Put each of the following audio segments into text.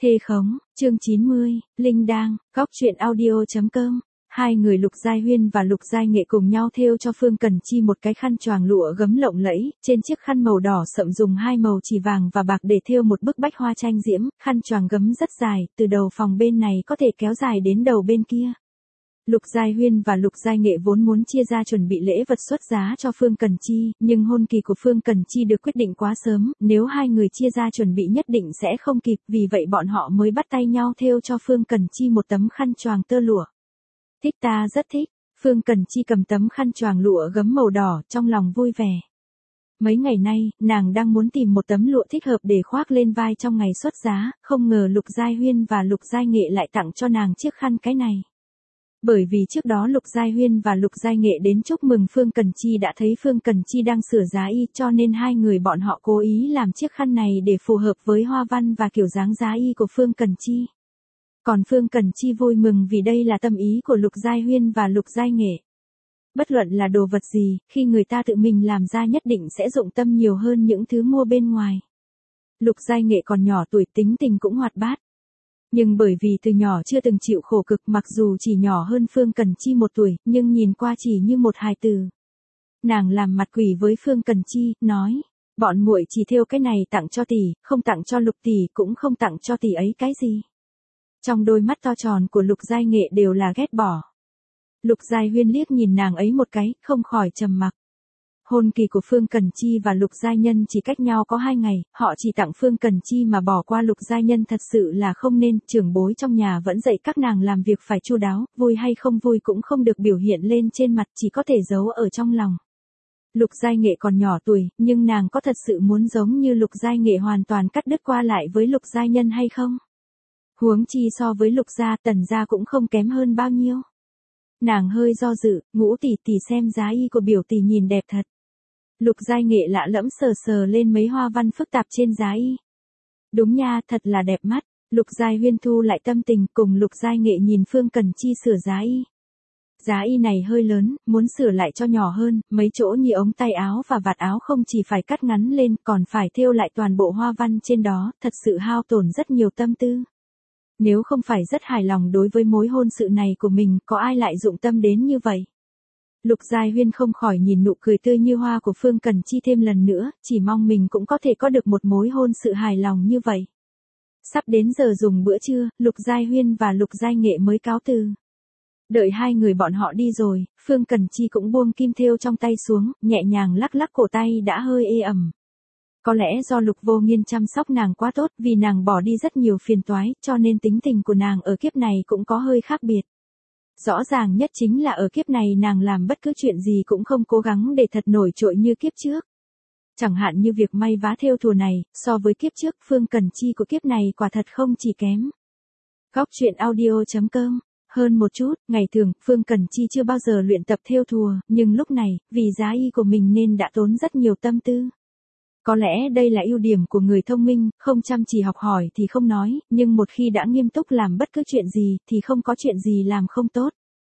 Thê khống, chương 90, Linh Đang, góc truyện audio.com. Hai người Lục Giai Huyên và Lục Giai Nghệ cùng nhau thêu cho Phương Cần Chi một cái khăn choàng lụa gấm lộng lẫy, trên chiếc khăn màu đỏ sậm dùng hai màu chỉ vàng và bạc để thêu một bức bách hoa tranh diễm, khăn choàng gấm rất dài, từ đầu phòng bên này có thể kéo dài đến đầu bên kia. Lục Giai Huyên và Lục Giai Nghệ vốn muốn chia ra chuẩn bị lễ vật xuất giá cho Phương Cần Chi, nhưng hôn kỳ của Phương Cần Chi được quyết định quá sớm, nếu hai người chia ra chuẩn bị nhất định sẽ không kịp, vì vậy bọn họ mới bắt tay nhau thêu cho Phương Cần Chi một tấm khăn choàng tơ lụa. Thích, ta rất thích. Phương Cần Chi cầm tấm khăn choàng lụa gấm màu đỏ, trong lòng vui vẻ. Mấy ngày nay, nàng đang muốn tìm một tấm lụa thích hợp để khoác lên vai trong ngày xuất giá, không ngờ Lục Giai Huyên và Lục Giai Nghệ lại tặng cho nàng chiếc khăn cái này. Bởi vì trước đó Lục Giai Huyên và Lục Giai Nghệ đến chúc mừng Phương Cần Chi đã thấy Phương Cần Chi đang sửa giá y, cho nên hai người bọn họ cố ý làm chiếc khăn này để phù hợp với hoa văn và kiểu dáng giá y của Phương Cần Chi. Còn Phương Cần Chi vui mừng vì đây là tâm ý của Lục Giai Huyên và Lục Giai Nghệ. Bất luận là đồ vật gì, khi người ta tự mình làm ra nhất định sẽ dụng tâm nhiều hơn những thứ mua bên ngoài. Lục Giai Nghệ còn nhỏ tuổi, tính tình cũng hoạt bát. Nhưng bởi vì từ nhỏ chưa từng chịu khổ cực, mặc dù chỉ nhỏ hơn Phương Cần Chi 1 tuổi, nhưng nhìn qua chỉ như một hài tử. Nàng làm mặt quỷ với Phương Cần Chi, nói, bọn muội chỉ thêu cái này tặng cho tỷ, không tặng cho Lục tỷ, cũng không tặng cho tỷ ấy cái gì. Trong đôi mắt to tròn của Lục Giai Nghệ đều là ghét bỏ. Lục Giai Huyên liếc nhìn nàng ấy một cái, không khỏi trầm mặc. Hôn kỳ của Phương Cần Chi và Lục Giai Nhân chỉ cách nhau có 2 ngày, họ chỉ tặng Phương Cần Chi mà bỏ qua Lục Giai Nhân thật sự là không nên, trưởng bối trong nhà vẫn dạy các nàng làm việc phải chu đáo, vui hay không vui cũng không được biểu hiện lên trên mặt, chỉ có thể giấu ở trong lòng. Lục Giai Nghệ còn nhỏ tuổi, nhưng nàng có thật sự muốn giống như Lục Giai Nghệ hoàn toàn cắt đứt qua lại với Lục Giai Nhân hay không? Huống chi so với Lục gia, Tần gia cũng không kém hơn bao nhiêu. Nàng hơi do dự, Ngũ tỷ tỷ xem giá y của biểu tỷ nhìn đẹp thật. Lục Giai Nghệ lạ lẫm sờ sờ lên mấy hoa văn phức tạp trên giá y. Đúng nha, thật là đẹp mắt. Lục Giai Huyên thu lại tâm tình, cùng Lục Giai Nghệ nhìn Phương Cần Chi sửa giá y. Giá y này hơi lớn, muốn sửa lại cho nhỏ hơn, mấy chỗ như ống tay áo và vạt áo không chỉ phải cắt ngắn lên, còn phải thêu lại toàn bộ hoa văn trên đó, thật sự hao tổn rất nhiều tâm tư. Nếu không phải rất hài lòng đối với mối hôn sự này của mình, có ai lại dụng tâm đến như vậy? Lục Giai Huyên không khỏi nhìn nụ cười tươi như hoa của Phương Cần Chi thêm lần nữa, chỉ mong mình cũng có thể có được một mối hôn sự hài lòng như vậy. Sắp đến giờ dùng bữa trưa, Lục Giai Huyên và Lục Giai Nghệ mới cáo từ. Đợi hai người bọn họ đi rồi, Phương Cần Chi cũng buông kim thêu trong tay xuống, nhẹ nhàng lắc lắc cổ tay đã hơi ê ẩm. Có lẽ do Lục Vô Nghiên chăm sóc nàng quá tốt, vì nàng bỏ đi rất nhiều phiền toái, cho nên tính tình của nàng ở kiếp này cũng có hơi khác biệt. Rõ ràng nhất chính là ở kiếp này nàng làm bất cứ chuyện gì cũng không cố gắng để thật nổi trội như kiếp trước. Chẳng hạn như việc may vá thêu thùa này, so với kiếp trước, Phương Cần Chi của kiếp này quả thật không chỉ kém. Góc truyện audio.com. Hơn một chút, ngày thường, Phương Cần Chi chưa bao giờ luyện tập thêu thùa, nhưng lúc này, vì giá y của mình nên đã tốn rất nhiều tâm tư. Có lẽ đây là ưu điểm của người thông minh, không chăm chỉ học hỏi thì không nói, nhưng một khi đã nghiêm túc làm bất cứ chuyện gì thì không có chuyện gì làm không tốt.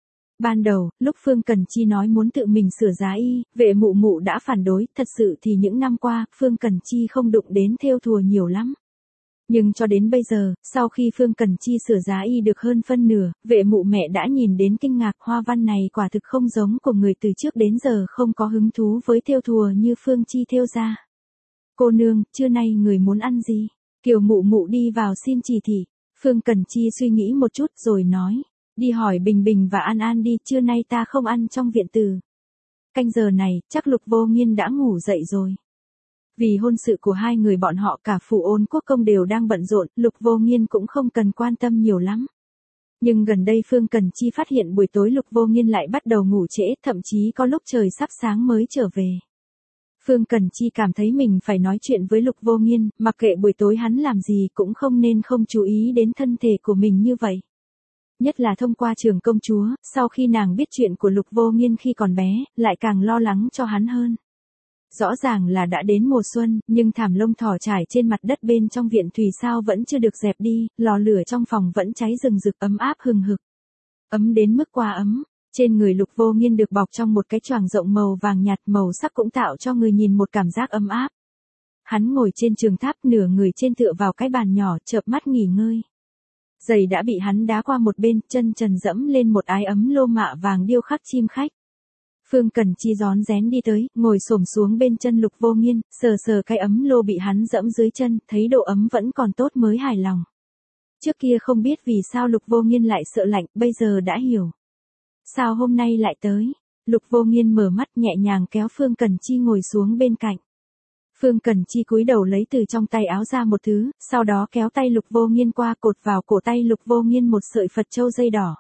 Ban đầu, lúc Phương Cần Chi nói muốn tự mình sửa giá y, Vệ Mụ Mụ đã phản đối, thật sự thì những năm qua, Phương Cần Chi không đụng đến thêu thùa nhiều lắm. Nhưng cho đến bây giờ, sau khi Phương Cần Chi sửa giá y được hơn phân nửa, Vệ Mụ mẹ đã nhìn đến kinh ngạc, hoa văn này quả thực không giống của người từ trước đến giờ không có hứng thú với thêu thùa như Phương Chi thêu ra. Cô nương, trưa nay người muốn ăn gì? Kiều Mụ Mụ đi vào xin chỉ thị. Phương Cần Chi suy nghĩ một chút rồi nói, đi hỏi Bình Bình và An An đi, trưa nay ta không ăn trong viện tử. Canh giờ này, chắc Lục Vô Nghiên đã ngủ dậy rồi. Vì hôn sự của hai người bọn họ, cả phủ Ôn Quốc công đều đang bận rộn, Lục Vô Nghiên cũng không cần quan tâm nhiều lắm. Nhưng gần đây Phương Cần Chi phát hiện buổi tối Lục Vô Nghiên lại bắt đầu ngủ trễ, thậm chí có lúc trời sắp sáng mới trở về. Phương Cần Chi cảm thấy mình phải nói chuyện với Lục Vô Nghiên, mặc kệ buổi tối hắn làm gì cũng không nên không chú ý đến thân thể của mình như vậy. Nhất là thông qua Trường công chúa, sau khi nàng biết chuyện của Lục Vô Nghiên khi còn bé, lại càng lo lắng cho hắn hơn. Rõ ràng là đã đến mùa xuân, nhưng thảm lông thỏ trải trên mặt đất bên trong viện thủy sao vẫn chưa được dẹp đi, lò lửa trong phòng vẫn cháy rừng rực ấm áp hừng hực. Ấm đến mức quá ấm. Trên người Lục Vô Nghiên được bọc trong một cái choàng rộng màu vàng nhạt, màu sắc cũng tạo cho người nhìn một cảm giác ấm áp. Hắn ngồi trên trường tháp nửa người trên tựa vào cái bàn nhỏ chợp mắt nghỉ ngơi. Giày đã bị hắn đá qua một bên, chân trần dẫm lên một ái ấm lô mạ vàng điêu khắc chim khách. Phương Cần Chi rón rén đi tới, ngồi xổm xuống bên chân Lục Vô Nghiên, sờ sờ cái ấm lô bị hắn dẫm dưới chân, thấy độ ấm vẫn còn tốt mới hài lòng. Trước kia không biết vì sao Lục Vô Nghiên lại sợ lạnh, bây giờ đã hiểu. Sao hôm nay lại tới? Lục Vô Nghiên mở mắt nhẹ nhàng kéo Phương Cần Chi ngồi xuống bên cạnh. Phương Cần Chi cúi đầu lấy từ trong tay áo ra một thứ, sau đó kéo tay Lục Vô Nghiên qua cột vào cổ tay Lục Vô Nghiên một sợi Phật châu dây đỏ.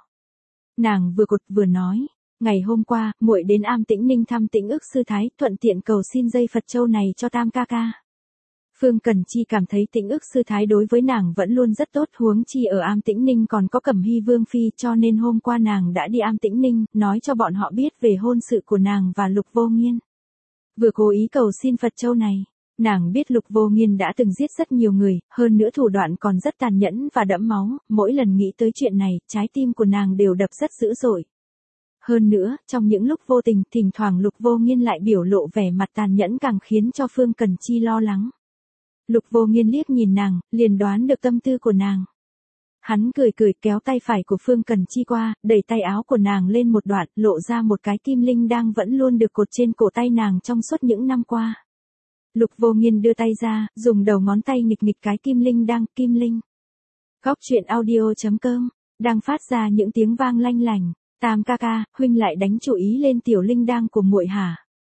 Nàng vừa cột vừa nói, ngày hôm qua, muội đến Am Tĩnh Ninh thăm Tĩnh Ức sư thái, thuận tiện cầu xin dây Phật châu này cho Tam ca ca. Phương Cần Chi cảm thấy Tĩnh Ức sư thái đối với nàng vẫn luôn rất tốt, huống chi ở Am Tĩnh Ninh còn có Cẩm Hy vương phi, cho nên hôm qua nàng đã đi Am Tĩnh Ninh, nói cho bọn họ biết về hôn sự của nàng và Lục Vô Nghiên. Vừa cố ý cầu xin Phật châu này, nàng biết Lục Vô Nghiên đã từng giết rất nhiều người, hơn nữa thủ đoạn còn rất tàn nhẫn và đẫm máu, mỗi lần nghĩ tới chuyện này, trái tim của nàng đều đập rất dữ dội. Hơn nữa, trong những lúc vô tình, thỉnh thoảng Lục Vô Nghiên lại biểu lộ vẻ mặt tàn nhẫn càng khiến cho Phương Cần Chi lo lắng. Lục Vô Nghiên liếc nhìn nàng, liền đoán được tâm tư của nàng. Hắn cười cười kéo tay phải của Phương Cần Chi qua, đẩy tay áo của nàng lên một đoạn, lộ ra một cái kim linh đang vẫn luôn được cột trên cổ tay nàng trong suốt những năm qua. Lục Vô Nghiên đưa tay ra, dùng đầu ngón tay nghịch nghịch cái kim linh đang, kim linh. Góc truyện audio.com, đang phát ra những tiếng vang lanh lành. Tam ca ca, huynh lại đánh chủ ý lên tiểu linh đang của muội hả?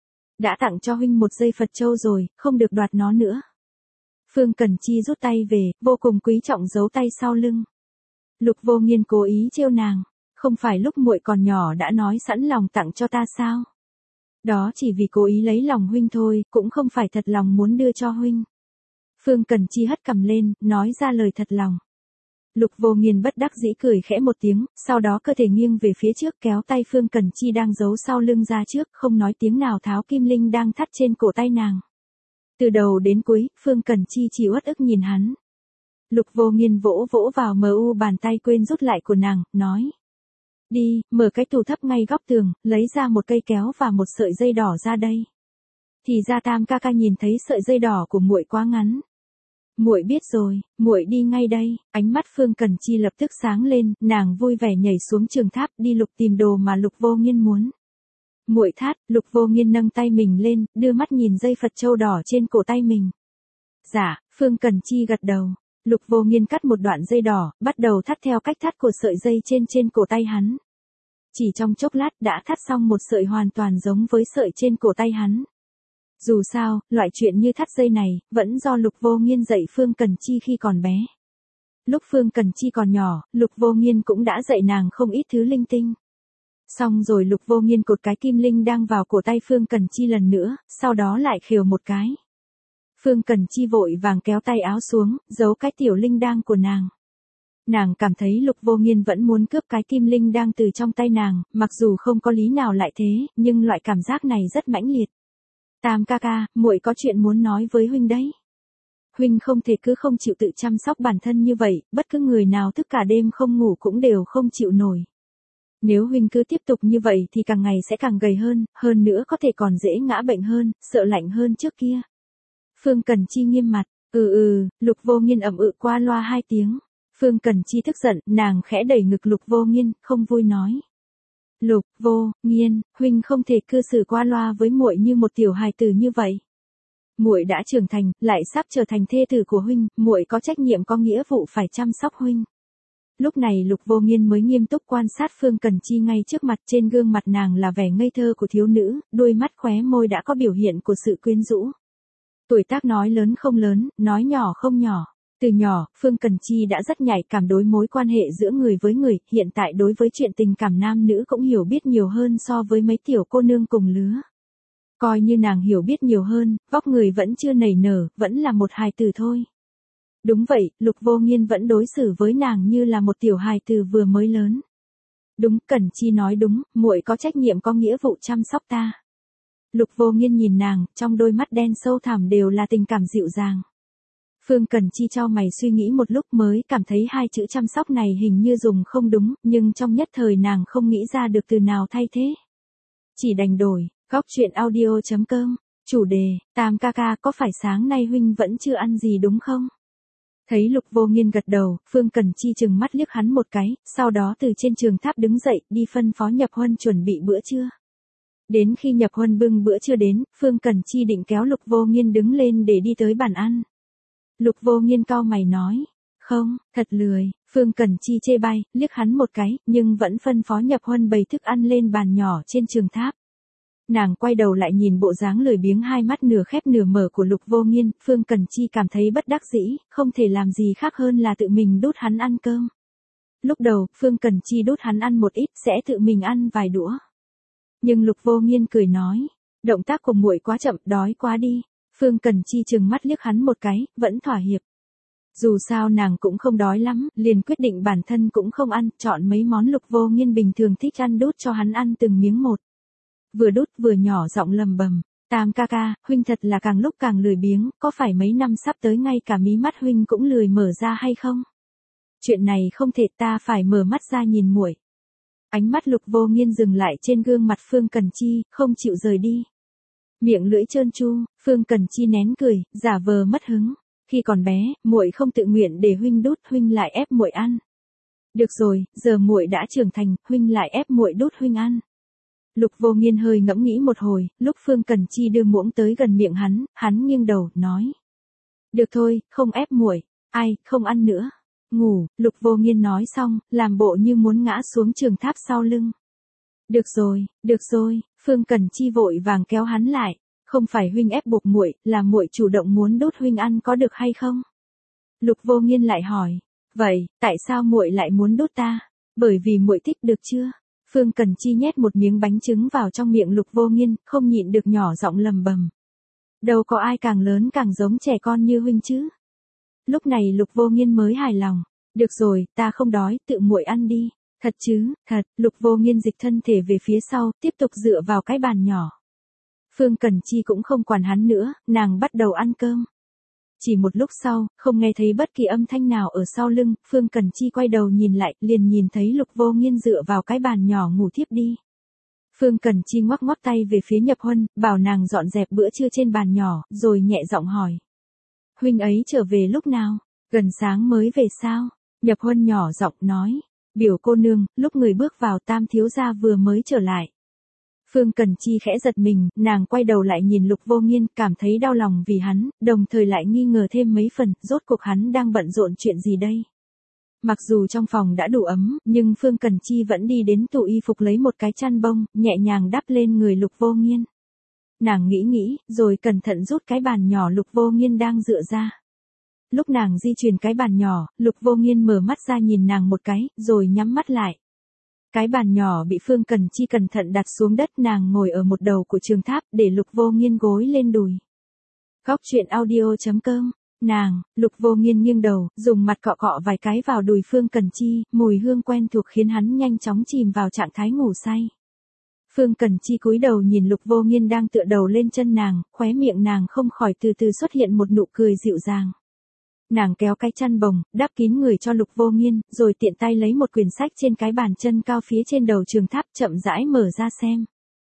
Đã tặng cho huynh một dây Phật châu rồi, không được đoạt nó nữa. Phương Cần Chi rút tay về, vô cùng quý trọng giấu tay sau lưng. Lục Vô Nghiên cố ý trêu nàng, không phải lúc muội còn nhỏ đã nói sẵn lòng tặng cho ta sao? Đó chỉ vì cố ý lấy lòng huynh thôi, cũng không phải thật lòng muốn đưa cho huynh. Phương Cần Chi hất cằm lên, nói ra lời thật lòng. Lục Vô Nghiên bất đắc dĩ cười khẽ một tiếng, sau đó cơ thể nghiêng về phía trước kéo tay Phương Cần Chi đang giấu sau lưng ra trước, không nói tiếng nào tháo kim linh đang thắt trên cổ tay nàng. Từ đầu đến cuối, Phương Cần Chi chỉ uất ức nhìn hắn. Lục Vô Nghiên vỗ vỗ vào mu bàn tay quên rút lại của nàng, nói. Đi, mở cái tủ thấp ngay góc tường, lấy ra một cây kéo và một sợi dây đỏ ra đây. Thì ra Tam ca ca nhìn thấy sợi dây đỏ của muội quá ngắn. Muội biết rồi, muội đi ngay đây. Ánh mắt Phương Cần Chi lập tức sáng lên, nàng vui vẻ nhảy xuống trường tháp đi lục tìm đồ mà Lục Vô Nghiên muốn. Muội thát, Lục Vô Nghiên nâng tay mình lên, đưa mắt nhìn dây Phật châu đỏ trên cổ tay mình. Dạ, Phương Cần Chi gật đầu. Lục Vô Nghiên cắt một đoạn dây đỏ, bắt đầu thắt theo cách thắt của sợi dây trên cổ tay hắn. Chỉ trong chốc lát đã thắt xong một sợi hoàn toàn giống với sợi trên cổ tay hắn. Dù sao, loại chuyện như thắt dây này, vẫn do Lục Vô Nghiên dạy Phương Cần Chi khi còn bé. Lúc Phương Cần Chi còn nhỏ, Lục Vô Nghiên cũng đã dạy nàng không ít thứ linh tinh. Xong rồi Lục Vô Nghiên cột cái kim linh đang vào cổ tay Phương Cần Chi lần nữa, sau đó lại khều một cái. Phương Cần Chi vội vàng kéo tay áo xuống, giấu cái tiểu linh đang của nàng. Nàng cảm thấy Lục Vô Nghiên vẫn muốn cướp cái kim linh đang từ trong tay nàng, mặc dù không có lý nào lại thế, nhưng loại cảm giác này rất mãnh liệt. Tam ca ca, muội có chuyện muốn nói với huynh đấy. Huynh không thể cứ không chịu tự chăm sóc bản thân như vậy, bất cứ người nào thức cả đêm không ngủ cũng đều không chịu nổi. Nếu huynh cứ tiếp tục như vậy thì càng ngày sẽ càng gầy hơn nữa có thể còn dễ ngã bệnh hơn, sợ lạnh hơn trước kia. Phương Cần Chi nghiêm mặt, Lục Vô Nghiên ậm qua loa 2 tiếng. Phương Cần Chi tức giận, nàng khẽ đẩy ngực Lục Vô Nghiên, không vui nói. Lục Vô Nghiên, huynh không thể cư xử qua loa với muội như một tiểu hài tử như vậy. Muội đã trưởng thành, lại sắp trở thành thê tử của huynh, muội có trách nhiệm có nghĩa vụ phải chăm sóc huynh. Lúc này Lục Vô Nghiên mới nghiêm túc quan sát Phương Cần Chi ngay trước mặt, trên gương mặt nàng là vẻ ngây thơ của thiếu nữ, đôi mắt khóe môi đã có biểu hiện của sự quyến rũ. Tuổi tác nói lớn không lớn, nói nhỏ không nhỏ. Từ nhỏ, Phương Cần Chi đã rất nhạy cảm đối mối quan hệ giữa người với người, hiện tại đối với chuyện tình cảm nam nữ cũng hiểu biết nhiều hơn so với mấy tiểu cô nương cùng lứa. Coi như nàng hiểu biết nhiều hơn, vóc người vẫn chưa nảy nở, vẫn là một hài tử thôi. Đúng vậy, Lục Vô Nghiên vẫn đối xử với nàng như là một tiểu hài tử vừa mới lớn. Đúng, Cần Chi nói đúng, muội có trách nhiệm có nghĩa vụ chăm sóc ta. Lục Vô Nghiên nhìn nàng, trong đôi mắt đen sâu thẳm đều là tình cảm dịu dàng. Phương Cần Chi chau mày suy nghĩ một lúc mới cảm thấy 2 chữ chăm sóc này hình như dùng không đúng, nhưng trong nhất thời nàng không nghĩ ra được từ nào thay thế. Chỉ đành đổi, góc truyện audio.com Chủ đề, Tam ca ca có phải sáng nay huynh vẫn chưa ăn gì đúng không? Thấy Lục Vô Nghiên gật đầu, Phương Cần Chi chừng mắt liếc hắn một cái, sau đó từ trên trường tháp đứng dậy, đi phân phó Nhập Huân chuẩn bị bữa trưa. Đến khi Nhập Huân bưng bữa trưa đến, Phương Cần Chi định kéo Lục Vô Nghiên đứng lên để đi tới bàn ăn. Lục Vô Nghiên cau mày nói, không, thật lười. Phương Cần Chi chê bai, liếc hắn một cái, nhưng vẫn phân phó Nhập Huân bày thức ăn lên bàn nhỏ trên trường tháp. Nàng quay đầu lại nhìn bộ dáng lười biếng hai mắt nửa khép nửa mở của Lục Vô Nghiên, Phương Cần Chi cảm thấy bất đắc dĩ, không thể làm gì khác hơn là tự mình đút hắn ăn cơm. Lúc đầu, Phương Cần Chi đút hắn ăn một ít, sẽ tự mình ăn vài đũa. Nhưng Lục Vô Nghiên cười nói, động tác của muội quá chậm, đói quá đi. Phương Cần Chi trừng mắt liếc hắn một cái, vẫn thỏa hiệp. Dù sao nàng cũng không đói lắm, liền quyết định bản thân cũng không ăn, chọn mấy món Lục Vô Nghiên bình thường thích ăn đút cho hắn ăn từng miếng một. Vừa đút vừa nhỏ giọng lầm bầm, Tam ca ca, huynh thật là càng lúc càng lười biếng, có phải mấy năm sắp tới ngay cả mí mắt huynh cũng lười mở ra hay không? Chuyện này không thể, ta phải mở mắt ra nhìn muội. Ánh mắt Lục Vô Nghiên dừng lại trên gương mặt Phương Cần Chi, không chịu rời đi. Miệng lưỡi trơn tru, Phương Cần Chi nén cười, giả vờ mất hứng. Khi còn bé, muội không tự nguyện để huynh đút, huynh lại ép muội ăn. Được rồi, giờ muội đã trưởng thành, huynh lại ép muội đút huynh ăn. Lục Vô Nghiên hơi ngẫm nghĩ một hồi, lúc Phương Cần Chi đưa muỗng tới gần miệng hắn nghiêng đầu, nói. Được thôi, không ép muội, ai, không ăn nữa. Ngủ, Lục Vô Nghiên nói xong, làm bộ như muốn ngã xuống trường tháp sau lưng. Được rồi, Phương Cần Chi vội vàng kéo hắn lại. Không phải huynh ép buộc muội, là muội chủ động muốn đút huynh ăn có được hay không? Lục Vô Nghiên lại hỏi, vậy, tại sao muội lại muốn đút ta? Bởi vì muội thích được chưa? Phương Cần Chi nhét một miếng bánh trứng vào trong miệng Lục Vô Nghiên, không nhịn được nhỏ giọng lầm bầm. Đâu có ai càng lớn càng giống trẻ con như huynh chứ? Lúc này Lục Vô Nghiên mới hài lòng. Được rồi, ta không đói, tự muội ăn đi. Thật chứ, thật. Lục Vô Nghiên dịch thân thể về phía sau, tiếp tục dựa vào cái bàn nhỏ. Phương Cần Chi cũng không quản hắn nữa, nàng bắt đầu ăn cơm. Chỉ một lúc sau, không nghe thấy bất kỳ âm thanh nào ở sau lưng, Phương Cần Chi quay đầu nhìn lại, liền nhìn thấy Lục Vô Nghiên dựa vào cái bàn nhỏ ngủ thiếp đi. Phương Cần Chi ngoắc ngoắc tay về phía Nhập Huân, bảo nàng dọn dẹp bữa trưa trên bàn nhỏ, rồi nhẹ giọng hỏi. Huynh ấy trở về lúc nào? Gần sáng mới về sao? Nhập Huân nhỏ giọng nói. Biểu cô nương, lúc người bước vào Tam thiếu gia vừa mới trở lại. Phương Cần Chi khẽ giật mình, nàng quay đầu lại nhìn Lục Vô Nghiên, cảm thấy đau lòng vì hắn, đồng thời lại nghi ngờ thêm mấy phần, rốt cuộc hắn đang bận rộn chuyện gì đây? Mặc dù trong phòng đã đủ ấm, nhưng Phương Cần Chi vẫn đi đến tủ y phục lấy một cái chăn bông, nhẹ nhàng đắp lên người Lục Vô Nghiên. Nàng nghĩ, rồi cẩn thận rút cái bàn nhỏ Lục Vô Nghiên đang dựa ra. Lúc nàng di chuyển cái bàn nhỏ, Lục Vô Nghiên mở mắt ra nhìn nàng một cái, rồi nhắm mắt lại. Cái bàn nhỏ bị Phương Cần Chi cẩn thận đặt xuống đất, nàng ngồi ở một đầu của trường tháp, để Lục Vô Nghiên gối lên đùi. Góc truyện audio.com, Lục Vô Nghiên nghiêng đầu, dùng mặt cọ cọ vài cái vào đùi Phương Cần Chi, mùi hương quen thuộc khiến hắn nhanh chóng chìm vào trạng thái ngủ say. Phương Cần Chi cúi đầu nhìn Lục Vô Nghiên đang tựa đầu lên chân nàng, khóe miệng nàng không khỏi từ từ xuất hiện một nụ cười dịu dàng. Nàng kéo cái chăn bồng, đắp kín người cho Lục Vô Nghiên, rồi tiện tay lấy một quyển sách trên cái bàn chân cao phía trên đầu trường tháp, chậm rãi mở ra xem.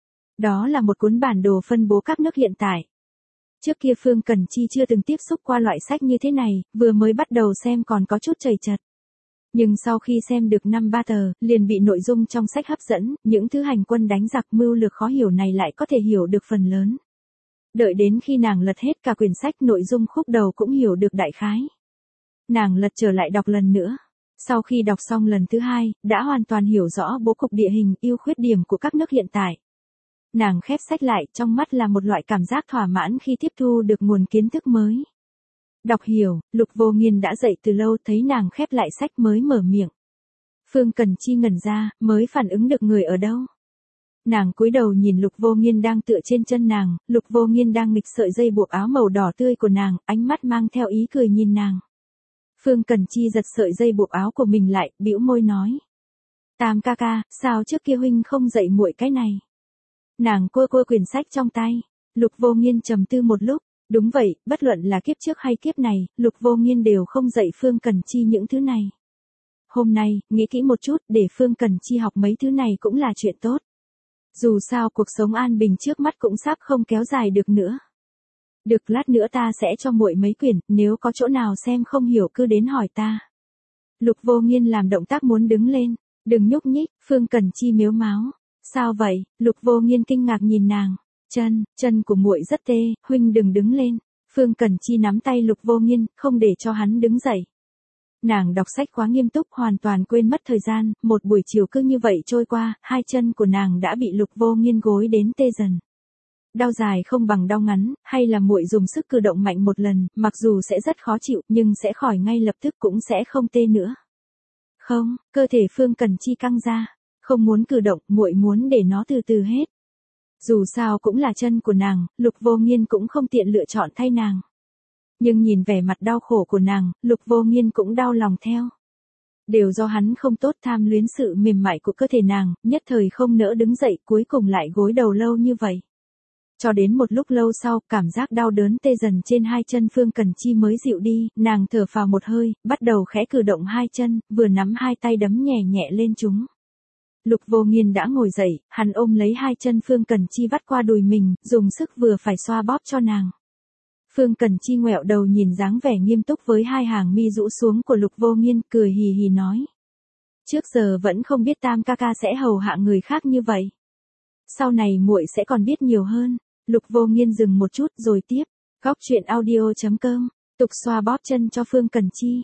Đó là một cuốn bản đồ phân bố các nước hiện tại. Trước kia Phương Cần Chi chưa từng tiếp xúc qua loại sách như thế này, vừa mới bắt đầu xem còn có chút chầy chật. Nhưng sau khi xem được 5-3 tờ, liền bị nội dung trong sách hấp dẫn, những thứ hành quân đánh giặc mưu lược khó hiểu này lại có thể hiểu được phần lớn. Đợi đến khi nàng lật hết cả quyển sách, nội dung khúc đầu cũng hiểu được đại khái. Nàng lật trở lại đọc lần nữa. Sau khi đọc xong lần thứ hai, đã hoàn toàn hiểu rõ bố cục địa hình, ưu khuyết điểm của các nước hiện tại. Nàng khép sách lại, trong mắt là một loại cảm giác thỏa mãn khi tiếp thu được nguồn kiến thức mới. Đọc hiểu, Lục Vô Nghiên đã dậy từ lâu, thấy nàng khép lại sách mới mở miệng. Phương Cần Chi ngẩn ra, mới phản ứng được người ở đâu. Nàng cúi đầu nhìn Lục Vô Nghiên đang tựa trên chân nàng, Lục Vô Nghiên đang nghịch sợi dây buộc áo màu đỏ tươi của nàng, ánh mắt mang theo ý cười nhìn nàng. Phương Cần Chi giật sợi dây buộc áo của mình lại, bĩu môi nói. Tam ca ca, sao trước kia huynh không dạy muội cái này? Nàng cua quyển sách trong tay. Lục Vô Nghiên trầm tư một lúc. Đúng vậy, bất luận là kiếp trước hay kiếp này, Lục Vô Nghiên đều không dạy Phương Cần Chi những thứ này. Hôm nay, nghĩ kỹ một chút, để Phương Cần Chi học mấy thứ này cũng là chuyện tốt. Dù sao cuộc sống an bình trước mắt cũng sắp không kéo dài được nữa. Được, lát nữa ta sẽ cho muội mấy quyển, nếu có chỗ nào xem không hiểu cứ đến hỏi ta. Lục Vô Nghiên làm động tác muốn đứng lên. Đừng nhúc nhích, Phương Cẩn Chi mếu máo. Sao vậy? Lục Vô Nghiên kinh ngạc nhìn nàng. Chân của muội rất tê, huynh đừng đứng lên. Phương Cẩn Chi nắm tay Lục Vô Nghiên, không để cho hắn đứng dậy. Nàng đọc sách quá nghiêm túc, hoàn toàn quên mất thời gian, một buổi chiều cứ như vậy trôi qua, hai chân của nàng đã bị Lục Vô Nghiên gối đến tê dần. Đau dài không bằng đau ngắn, hay là muội dùng sức cử động mạnh một lần, mặc dù sẽ rất khó chịu, nhưng sẽ khỏi ngay lập tức cũng sẽ không tê nữa. Không, cơ thể Phương Cẩn Chi căng ra, không muốn cử động, muội muốn để nó từ từ hết. Dù sao cũng là chân của nàng, Lục Vô Nghiên cũng không tiện lựa chọn thay nàng. Nhưng nhìn vẻ mặt đau khổ của nàng, Lục Vô Nghiên cũng đau lòng theo. Đều do hắn không tốt, tham luyến sự mềm mại của cơ thể nàng, nhất thời không nỡ đứng dậy, cuối cùng lại gối đầu lâu như vậy. Cho đến một lúc lâu sau, cảm giác đau đớn tê dần trên hai chân Phương Cẩn Chi mới dịu đi, nàng thở phào một hơi, bắt đầu khẽ cử động hai chân, vừa nắm hai tay đấm nhẹ nhẹ lên chúng. Lục Vô Nghiên đã ngồi dậy, hắn ôm lấy hai chân Phương Cẩn Chi vắt qua đùi mình, dùng sức vừa phải xoa bóp cho nàng. Phương Cẩn Chi ngoẹo đầu nhìn dáng vẻ nghiêm túc với hai hàng mi rũ xuống của Lục Vô Nghiên, cười hì hì nói. Trước giờ vẫn không biết Tam ca ca sẽ hầu hạ người khác như vậy. Sau này muội sẽ còn biết nhiều hơn. Lục Vô Nghiên dừng một chút rồi tiếp. Góc truyện audio.com. Tục xoa bóp chân cho Phương Cẩn Chi.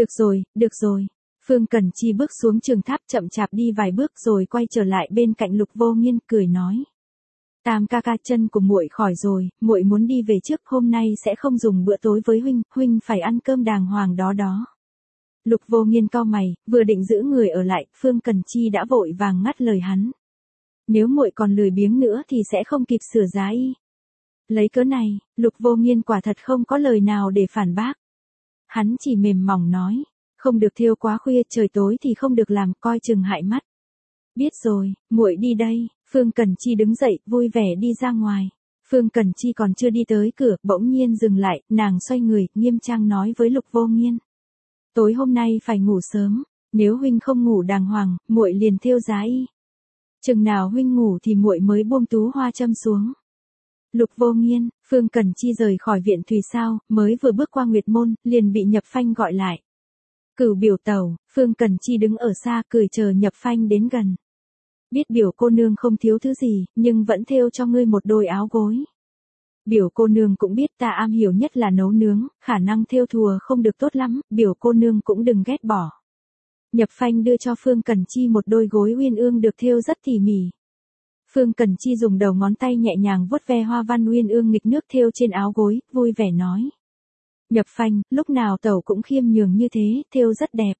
Được rồi. Phương Cẩn Chi bước xuống trường tháp, chậm chạp đi vài bước rồi quay trở lại bên cạnh Lục Vô Nghiên, cười nói. Tam ca ca, chân của muội khỏi rồi, muội muốn đi về trước, hôm nay sẽ không dùng bữa tối với huynh phải ăn cơm đàng hoàng đó. Lục Vô Nghiên cau mày, vừa định giữ người ở lại, Phương Cẩn Chi đã vội vàng ngắt lời hắn. Nếu muội còn lười biếng nữa thì sẽ không kịp sửa giá y. Lấy cớ này, Lục Vô Nghiên quả thật không có lời nào để phản bác. Hắn chỉ mềm mỏng nói, không được thêu quá khuya, trời tối thì không được làm, coi chừng hại mắt. Biết rồi, muội đi đây. Phương Cẩn Chi đứng dậy, vui vẻ đi ra ngoài. Phương Cẩn Chi còn chưa đi tới cửa, bỗng nhiên dừng lại, nàng xoay người, nghiêm trang nói với Lục Vô Nghiên. Tối hôm nay phải ngủ sớm, nếu huynh không ngủ đàng hoàng, muội liền thêu giá y. Chừng nào huynh ngủ thì muội mới buông tú hoa châm xuống. Lục Vô Nghiên, Phương Cẩn Chi rời khỏi viện Thùy Sao, mới vừa bước qua Nguyệt Môn, liền bị Nhập Phanh gọi lại. Cửu biểu tẩu, Phương Cẩn Chi đứng ở xa cười chờ Nhập Phanh đến gần. Biết biểu cô nương không thiếu thứ gì, nhưng vẫn thêu cho ngươi một đôi áo gối. Biểu cô nương cũng biết ta am hiểu nhất là nấu nướng, khả năng thêu thùa không được tốt lắm, biểu cô nương cũng đừng ghét bỏ. Nhập Phanh đưa cho Phương Cẩn Chi một đôi gối uyên ương được thêu rất tỉ mỉ. Phương Cẩn Chi dùng đầu ngón tay nhẹ nhàng vuốt ve hoa văn uyên ương nghịch nước thêu trên áo gối, vui vẻ nói. Nhập Phanh, lúc nào tẩu cũng khiêm nhường như thế, thêu rất đẹp.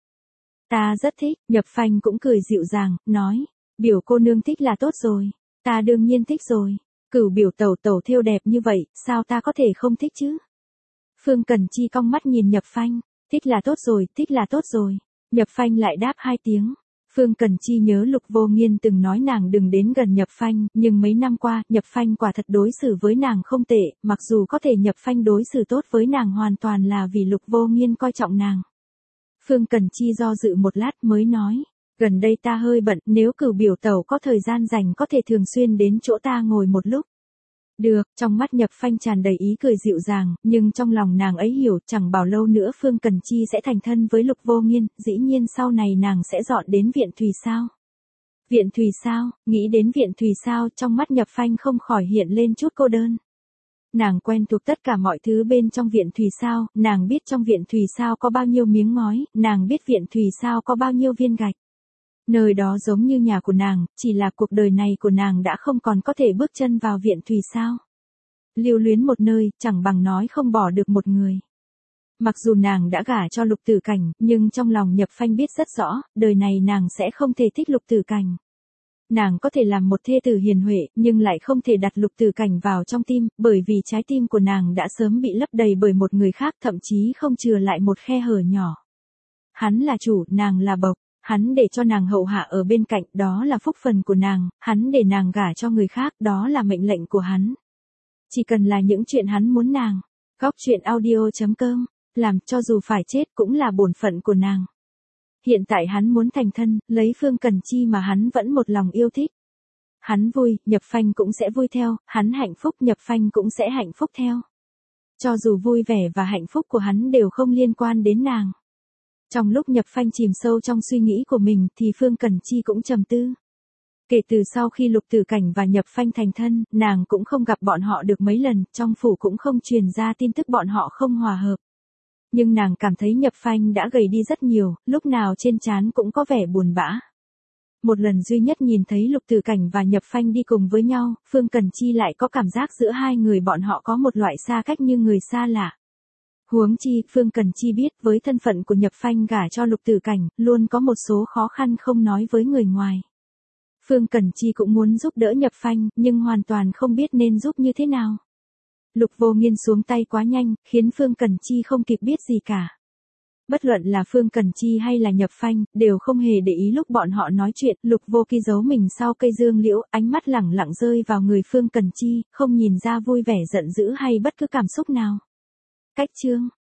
Ta rất thích, Nhập Phanh cũng cười dịu dàng, nói. Biểu cô nương thích là tốt rồi, ta đương nhiên thích rồi. Cửu biểu tẩu thêu đẹp như vậy, sao ta có thể không thích chứ? Phương Cẩn Chi cong mắt nhìn Nhập Phanh, thích là tốt rồi. Nhập Phanh lại đáp hai tiếng. Phương Cẩn Chi nhớ Lục Vô Nghiên từng nói nàng đừng đến gần Nhập Phanh, nhưng mấy năm qua, Nhập Phanh quả thật đối xử với nàng không tệ, mặc dù có thể Nhập Phanh đối xử tốt với nàng hoàn toàn là vì Lục Vô Nghiên coi trọng nàng. Phương Cẩn Chi do dự một lát mới nói, gần đây ta hơi bận, nếu Cửu biểu tẩu có thời gian rảnh có thể thường xuyên đến chỗ ta ngồi một lúc. Được, trong mắt Nhập Phanh tràn đầy ý cười dịu dàng, nhưng trong lòng nàng ấy hiểu, chẳng bao lâu nữa Phương Cẩn Chi sẽ thành thân với Lục Vô Nghiên, dĩ nhiên sau này nàng sẽ dọn đến viện Thùy Sao. Viện Thùy Sao, nghĩ đến viện Thùy Sao, trong mắt Nhập Phanh không khỏi hiện lên chút cô đơn. Nàng quen thuộc tất cả mọi thứ bên trong viện Thùy Sao, nàng biết trong viện Thùy Sao có bao nhiêu miếng ngói, nàng biết viện Thùy Sao có bao nhiêu viên gạch. Nơi đó giống như nhà của nàng, chỉ là cuộc đời này của nàng đã không còn có thể bước chân vào viện Thùy Sao. Lưu luyến một nơi, chẳng bằng nói không bỏ được một người. Mặc dù nàng đã gả cho Lục Tử Cảnh, nhưng trong lòng Nhập Phanh biết rất rõ, đời này nàng sẽ không thể thích Lục Tử Cảnh. Nàng có thể làm một thê tử hiền huệ, nhưng lại không thể đặt Lục Tử Cảnh vào trong tim, bởi vì trái tim của nàng đã sớm bị lấp đầy bởi một người khác, thậm chí không chừa lại một khe hở nhỏ. Hắn là chủ, nàng là bộc. Hắn để cho nàng hậu hạ ở bên cạnh, đó là phúc phần của nàng, hắn để nàng gả cho người khác, đó là mệnh lệnh của hắn. Chỉ cần là những chuyện hắn muốn nàng. Góc truyện audio.com, làm cho dù phải chết cũng là bổn phận của nàng. Hiện tại hắn muốn thành thân, lấy Phương Cẩn Chi mà hắn vẫn một lòng yêu thích. Hắn vui, Nhập Phanh cũng sẽ vui theo, hắn hạnh phúc, Nhập Phanh cũng sẽ hạnh phúc theo. Cho dù vui vẻ và hạnh phúc của hắn đều không liên quan đến nàng. Trong lúc Nhập Phanh chìm sâu trong suy nghĩ của mình thì Phương Cẩn Chi cũng trầm tư. Kể từ sau khi Lục Tử Cảnh và Nhập Phanh thành thân, nàng cũng không gặp bọn họ được mấy lần, trong phủ cũng không truyền ra tin tức bọn họ không hòa hợp. Nhưng nàng cảm thấy Nhập Phanh đã gầy đi rất nhiều, lúc nào trên trán cũng có vẻ buồn bã. Một lần duy nhất nhìn thấy Lục Tử Cảnh và Nhập Phanh đi cùng với nhau, Phương Cẩn Chi lại có cảm giác giữa hai người bọn họ có một loại xa cách như người xa lạ. Huống chi, Phương Cẩn Chi biết với thân phận của Nhập Phanh gả cho Lục Tử Cảnh, luôn có một số khó khăn không nói với người ngoài. Phương Cẩn Chi cũng muốn giúp đỡ Nhập Phanh, nhưng hoàn toàn không biết nên giúp như thế nào. Lục Vô Nghiên xuống tay quá nhanh, khiến Phương Cẩn Chi không kịp biết gì cả. Bất luận là Phương Cẩn Chi hay là Nhập Phanh, đều không hề để ý lúc bọn họ nói chuyện. Lục Vô Kỳ giấu mình sau cây dương liễu, ánh mắt lẳng lặng rơi vào người Phương Cẩn Chi, không nhìn ra vui vẻ giận dữ hay bất cứ cảm xúc nào. Cách chương